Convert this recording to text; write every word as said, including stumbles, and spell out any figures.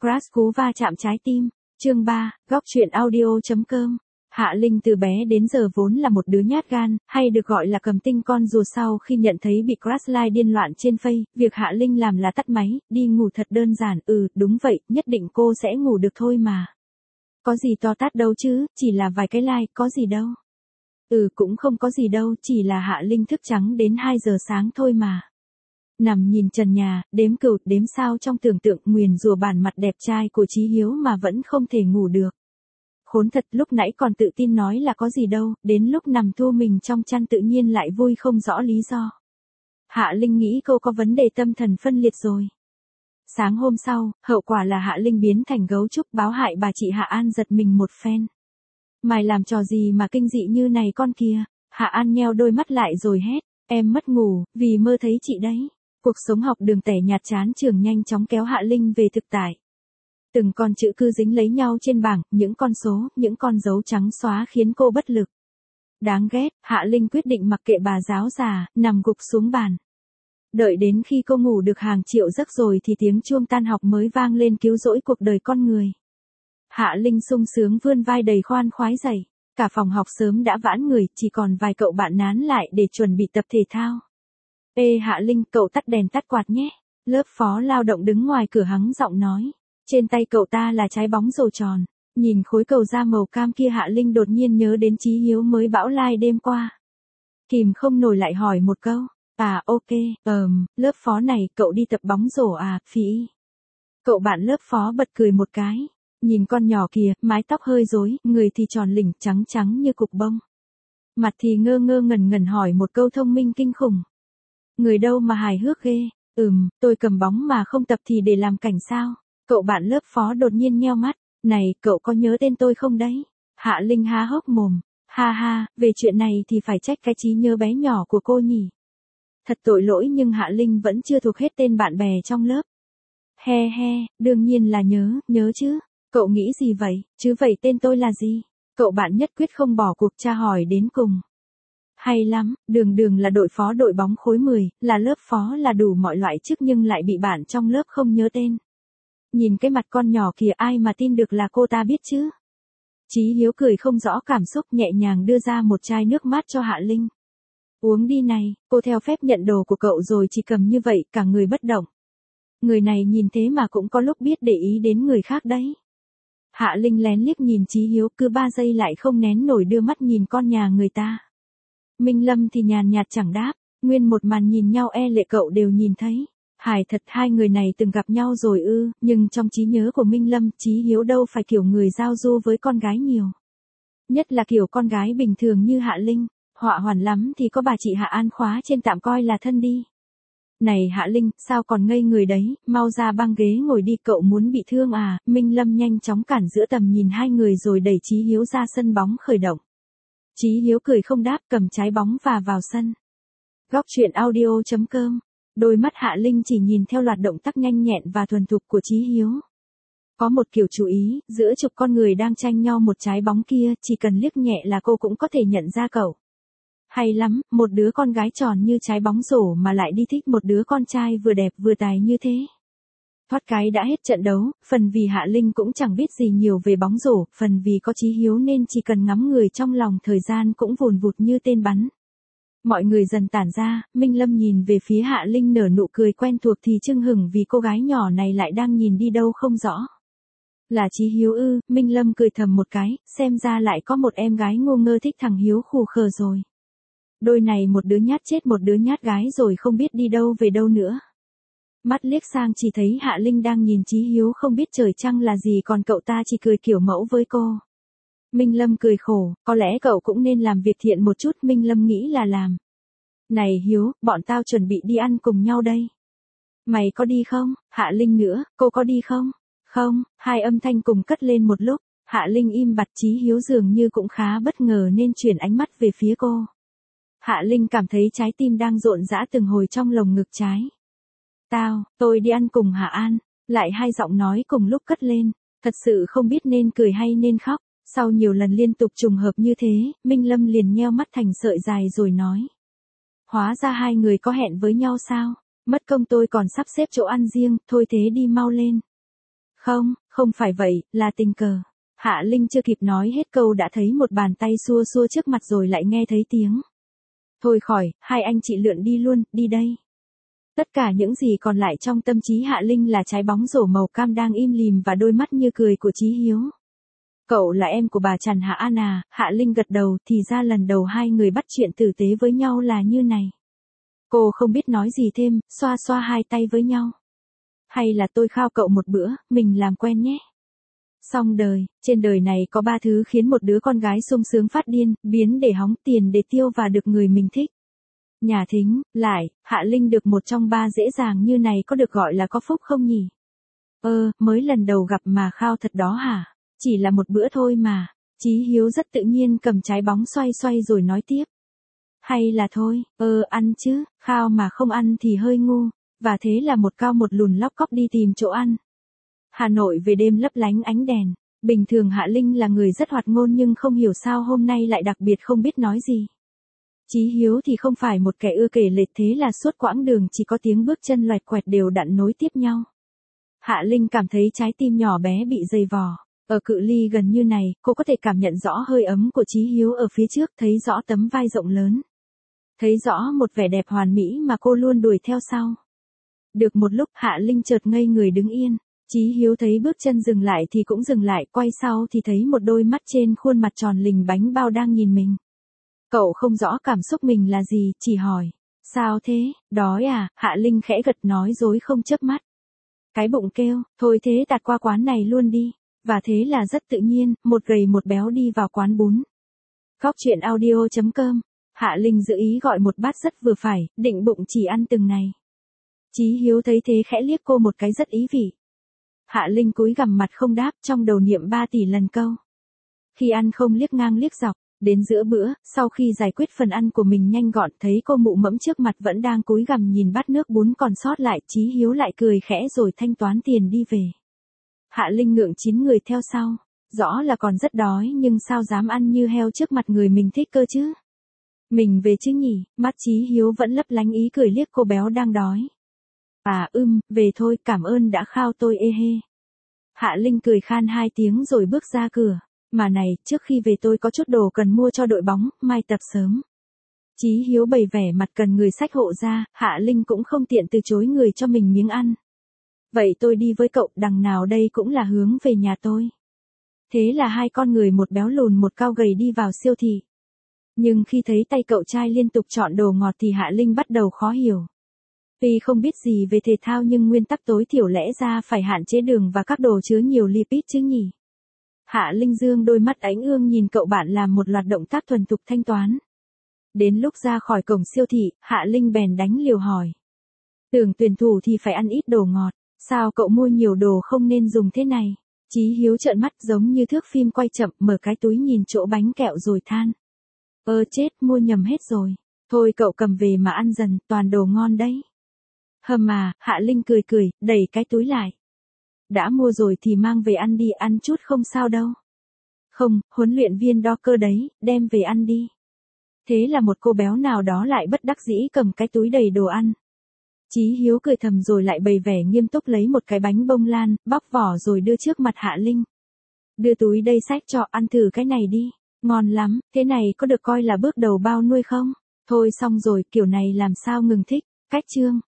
Crush cú va chạm trái tim. Chương ba, góc truyện audio.com. Hạ Linh từ bé đến giờ vốn là một đứa nhát gan, hay được gọi là cầm tinh con rùa. Sau khi nhận thấy bị crush like điên loạn trên Face, việc Hạ Linh làm là tắt máy, đi ngủ thật đơn giản. Ừ, đúng vậy, nhất định cô sẽ ngủ được thôi mà. Có gì to tát đâu chứ, chỉ là vài cái like, có gì đâu. Ừ, cũng không có gì đâu, chỉ là Hạ Linh thức trắng đến hai giờ sáng thôi mà. Nằm nhìn trần nhà, đếm cừu, đếm sao trong tưởng tượng nguyền rủa bản mặt đẹp trai của Chí Hiếu mà vẫn không thể ngủ được. Khốn thật, lúc nãy còn tự tin nói là có gì đâu, đến lúc nằm thu mình trong chăn tự nhiên lại vui không rõ lý do. Hạ Linh nghĩ cô có vấn đề tâm thần phân liệt rồi. Sáng hôm sau, hậu quả là Hạ Linh biến thành gấu trúc, báo hại bà chị Hạ An giật mình một phen. Mày làm trò gì mà kinh dị như này con kia? Hạ An nheo đôi mắt lại rồi hét, em mất ngủ, vì mơ thấy chị đấy. Cuộc sống học đường tẻ nhạt chán trường nhanh chóng kéo Hạ Linh về thực tại. Từng con chữ cứ dính lấy nhau trên bảng, những con số, những con dấu trắng xóa khiến cô bất lực. Đáng ghét, Hạ Linh quyết định mặc kệ bà giáo già, nằm gục xuống bàn. Đợi đến khi cô ngủ được hàng triệu giấc rồi thì tiếng chuông tan học mới vang lên cứu rỗi cuộc đời con người. Hạ Linh sung sướng vươn vai đầy khoan khoái dậy. Cả phòng học sớm đã vãn người, chỉ còn vài cậu bạn nán lại để chuẩn bị tập thể thao. Ê Hạ Linh, cậu tắt đèn tắt quạt nhé. Lớp phó lao động đứng ngoài cửa hắng giọng nói. Trên tay cậu ta là trái bóng rổ tròn. Nhìn khối cầu da màu cam kia, Hạ Linh đột nhiên nhớ đến Chí Hiếu mới bão like đêm qua. Kìm không nổi lại hỏi một câu. À ok, ờm, lớp phó này, cậu đi tập bóng rổ à, phí. Cậu bạn lớp phó bật cười một cái. Nhìn con nhỏ kìa, mái tóc hơi rối, người thì tròn lỉnh, trắng trắng như cục bông. Mặt thì ngơ ngơ ngẩn ngẩn hỏi một câu thông minh kinh khủng. Người đâu mà hài hước ghê. Ừm, tôi cầm bóng mà không tập thì để làm cảnh sao? Cậu bạn lớp phó đột nhiên nheo mắt. Này, cậu có nhớ tên tôi không đấy? Hạ Linh há hốc mồm. Ha ha, về chuyện này thì phải trách cái trí nhớ bé nhỏ của cô nhỉ. Thật tội lỗi, nhưng Hạ Linh vẫn chưa thuộc hết tên bạn bè trong lớp. He he, đương nhiên là nhớ, nhớ chứ. Cậu nghĩ gì vậy, chứ vậy tên tôi là gì? Cậu bạn nhất quyết không bỏ cuộc tra hỏi đến cùng. Hay lắm, đường đường là đội phó đội bóng khối mười, là lớp phó, là đủ mọi loại chức nhưng lại bị bạn trong lớp không nhớ tên. Nhìn cái mặt con nhỏ kìa, ai mà tin được là cô ta biết chứ? Chí Hiếu cười không rõ cảm xúc, nhẹ nhàng đưa ra một chai nước mát cho Hạ Linh. Uống đi này, cô theo phép nhận đồ của cậu rồi chỉ cầm như vậy, cả người bất động. Người này nhìn thế mà cũng có lúc biết để ý đến người khác đấy. Hạ Linh lén liếc nhìn Chí Hiếu, cứ ba giây lại không nén nổi đưa mắt nhìn con nhà người ta. Minh Lâm thì nhàn nhạt chẳng đáp, nguyên một màn nhìn nhau e lệ cậu đều nhìn thấy. Hài thật, hai người này từng gặp nhau rồi ư, nhưng trong trí nhớ của Minh Lâm, Chí Hiếu đâu phải kiểu người giao du với con gái nhiều. Nhất là kiểu con gái bình thường như Hạ Linh, họa hoàn lắm thì có bà chị Hạ An khóa trên tạm coi là thân đi. Này Hạ Linh, sao còn ngây người đấy, mau ra băng ghế ngồi đi, cậu muốn bị thương à? Minh Lâm nhanh chóng cản giữa tầm nhìn hai người rồi đẩy Chí Hiếu ra sân bóng khởi động. Chí Hiếu cười không đáp, cầm trái bóng và vào sân. Góc truyện audio.com. Đôi mắt Hạ Linh chỉ nhìn theo loạt động tác nhanh nhẹn và thuần thục của Chí Hiếu. Có một kiểu chú ý, giữa chục con người đang tranh nhau một trái bóng kia, chỉ cần liếc nhẹ là cô cũng có thể nhận ra cậu. Hay lắm, một đứa con gái tròn như trái bóng rổ mà lại đi thích một đứa con trai vừa đẹp vừa tài như thế. Thoát cái đã hết trận đấu, phần vì Hạ Linh cũng chẳng biết gì nhiều về bóng rổ, phần vì có Chí Hiếu nên chỉ cần ngắm người trong lòng thời gian cũng vùn vụt như tên bắn. Mọi người dần tản ra, Minh Lâm nhìn về phía Hạ Linh nở nụ cười quen thuộc thì chưng hửng vì cô gái nhỏ này lại đang nhìn đi đâu không rõ. Là Chí Hiếu ư? Minh Lâm cười thầm một cái, xem ra lại có một em gái ngu ngơ thích thằng Hiếu khù khờ rồi. Đôi này một đứa nhát chết một đứa nhát gái rồi không biết đi đâu về đâu nữa. Mắt liếc sang chỉ thấy Hạ Linh đang nhìn Chí Hiếu không biết trời trăng là gì, còn cậu ta chỉ cười kiểu mẫu với cô. Minh Lâm cười khổ, có lẽ cậu cũng nên làm việc thiện một chút, Minh Lâm nghĩ là làm. Này Hiếu, bọn tao chuẩn bị đi ăn cùng nhau đây. Mày có đi không? Hạ Linh nữa, cô có đi không? Không, hai âm thanh cùng cất lên một lúc, Hạ Linh im bặt, Chí Hiếu dường như cũng khá bất ngờ nên chuyển ánh mắt về phía cô. Hạ Linh cảm thấy trái tim đang rộn rã từng hồi trong lồng ngực trái. Tao, tôi đi ăn cùng Hạ An, lại hai giọng nói cùng lúc cất lên, thật sự không biết nên cười hay nên khóc. Sau nhiều lần liên tục trùng hợp như thế, Minh Lâm liền nheo mắt thành sợi dài rồi nói. Hóa ra hai người có hẹn với nhau sao? Mất công tôi còn sắp xếp chỗ ăn riêng, thôi thế đi mau lên. Không, không phải vậy, là tình cờ. Hạ Linh chưa kịp nói hết câu đã thấy một bàn tay xua xua trước mặt rồi lại nghe thấy tiếng. Thôi khỏi, hai anh chị lượn đi luôn, đi đây. Tất cả những gì còn lại trong tâm trí Hạ Linh là trái bóng rổ màu cam đang im lìm và đôi mắt như cười của Chí Hiếu. Cậu là em của bà Trần Hạ An à? Hạ Linh gật đầu, thì ra lần đầu hai người bắt chuyện tử tế với nhau là như này. Cô không biết nói gì thêm, xoa xoa hai tay với nhau. Hay là tôi khao cậu một bữa, mình làm quen nhé. Xong đời, trên đời này có ba thứ khiến một đứa con gái sung sướng phát điên, biến để hóng, tiền để tiêu và được người mình thích. Nhà thính, lại, Hạ Linh được một trong ba dễ dàng như này có được gọi là có phúc không nhỉ? Ơ, mới lần đầu gặp mà khao thật đó hả? Chỉ là một bữa thôi mà. Chí Hiếu rất tự nhiên cầm trái bóng xoay xoay rồi nói tiếp. Hay là thôi, ơ ăn chứ, khao mà không ăn thì hơi ngu. Và thế là một cao một lùn lóc cóc đi tìm chỗ ăn. Hà Nội về đêm lấp lánh ánh đèn. Bình thường Hạ Linh là người rất hoạt ngôn nhưng không hiểu sao hôm nay lại đặc biệt không biết nói gì. Chí Hiếu thì không phải một kẻ ưa kể lệch, thế là suốt quãng đường chỉ có tiếng bước chân loẹt quẹt đều đặn nối tiếp nhau. Hạ Linh cảm thấy trái tim nhỏ bé bị dày vò. Ở cự ly gần như này, cô có thể cảm nhận rõ hơi ấm của Chí Hiếu ở phía trước, thấy rõ tấm vai rộng lớn. Thấy rõ một vẻ đẹp hoàn mỹ mà cô luôn đuổi theo sau. Được một lúc Hạ Linh chợt ngây người đứng yên. Chí Hiếu thấy bước chân dừng lại thì cũng dừng lại, quay sau thì thấy một đôi mắt trên khuôn mặt tròn lình bánh bao đang nhìn mình. Cậu không rõ cảm xúc mình là gì, chỉ hỏi. Sao thế, đói à? Hạ Linh khẽ gật nói dối không chớp mắt. Cái bụng kêu, thôi thế tạt qua quán này luôn đi. Và thế là rất tự nhiên, một gầy một béo đi vào quán bún. Góc truyện audio chấm com. Hạ Linh dự ý gọi một bát rất vừa phải, định bụng chỉ ăn từng này. Chí Hiếu thấy thế khẽ liếc cô một cái rất ý vị. Hạ Linh cúi gằm mặt không đáp, trong đầu niệm ba tỷ lần câu. Khi ăn không liếc ngang liếc dọc, đến giữa bữa, sau khi giải quyết phần ăn của mình nhanh gọn, thấy cô mụ mẫm trước mặt vẫn đang cúi gằm nhìn bát nước bún còn sót lại, Chí Hiếu lại cười khẽ rồi thanh toán tiền đi về. Hạ Linh ngượng chín người theo sau, rõ là còn rất đói nhưng sao dám ăn như heo trước mặt người mình thích cơ chứ. Mình về chứ nhỉ, mắt Chí Hiếu vẫn lấp lánh ý cười liếc cô béo đang đói. À ưm, về thôi, cảm ơn đã khao tôi ê hê. Hạ Linh cười khan hai tiếng rồi bước ra cửa. Mà này, trước khi về tôi có chút đồ cần mua cho đội bóng, mai tập sớm. Chí Hiếu bày vẻ mặt cần người xách hộ ra, Hạ Linh cũng không tiện từ chối người cho mình miếng ăn. Vậy tôi đi với cậu, đằng nào đây cũng là hướng về nhà tôi. Thế là hai con người một béo lùn một cao gầy đi vào siêu thị. Nhưng khi thấy tay cậu trai liên tục chọn đồ ngọt thì Hạ Linh bắt đầu khó hiểu. Tuy không biết gì về thể thao nhưng nguyên tắc tối thiểu lẽ ra phải hạn chế đường và các đồ chứa nhiều lipid chứ nhỉ. Hạ Linh dương đôi mắt ánh ương nhìn cậu bạn làm một loạt động tác thuần thục thanh toán. Đến lúc ra khỏi cổng siêu thị, Hạ Linh bèn đánh liều hỏi. Tưởng tuyển thủ thì phải ăn ít đồ ngọt, sao cậu mua nhiều đồ không nên dùng thế này? Chí Hiếu trợn mắt giống như thước phim quay chậm, mở cái túi nhìn chỗ bánh kẹo rồi than. Ơ chết, mua nhầm hết rồi. Thôi cậu cầm về mà ăn dần, toàn đồ ngon đấy. Hầm mà, Hạ Linh cười cười, đẩy cái túi lại. Đã mua rồi thì mang về ăn đi, ăn chút không sao đâu. Không, huấn luyện viên đo cơ đấy, đem về ăn đi. Thế là một cô béo nào đó lại bất đắc dĩ cầm cái túi đầy đồ ăn. Chí Hiếu cười thầm rồi lại bày vẻ nghiêm túc lấy một cái bánh bông lan, bóc vỏ rồi đưa trước mặt Hạ Linh. Đưa túi đây xách cho, ăn thử cái này đi. Ngon lắm, thế này có được coi là bước đầu bao nuôi không? Thôi xong rồi, kiểu này làm sao ngừng thích. Cách chương.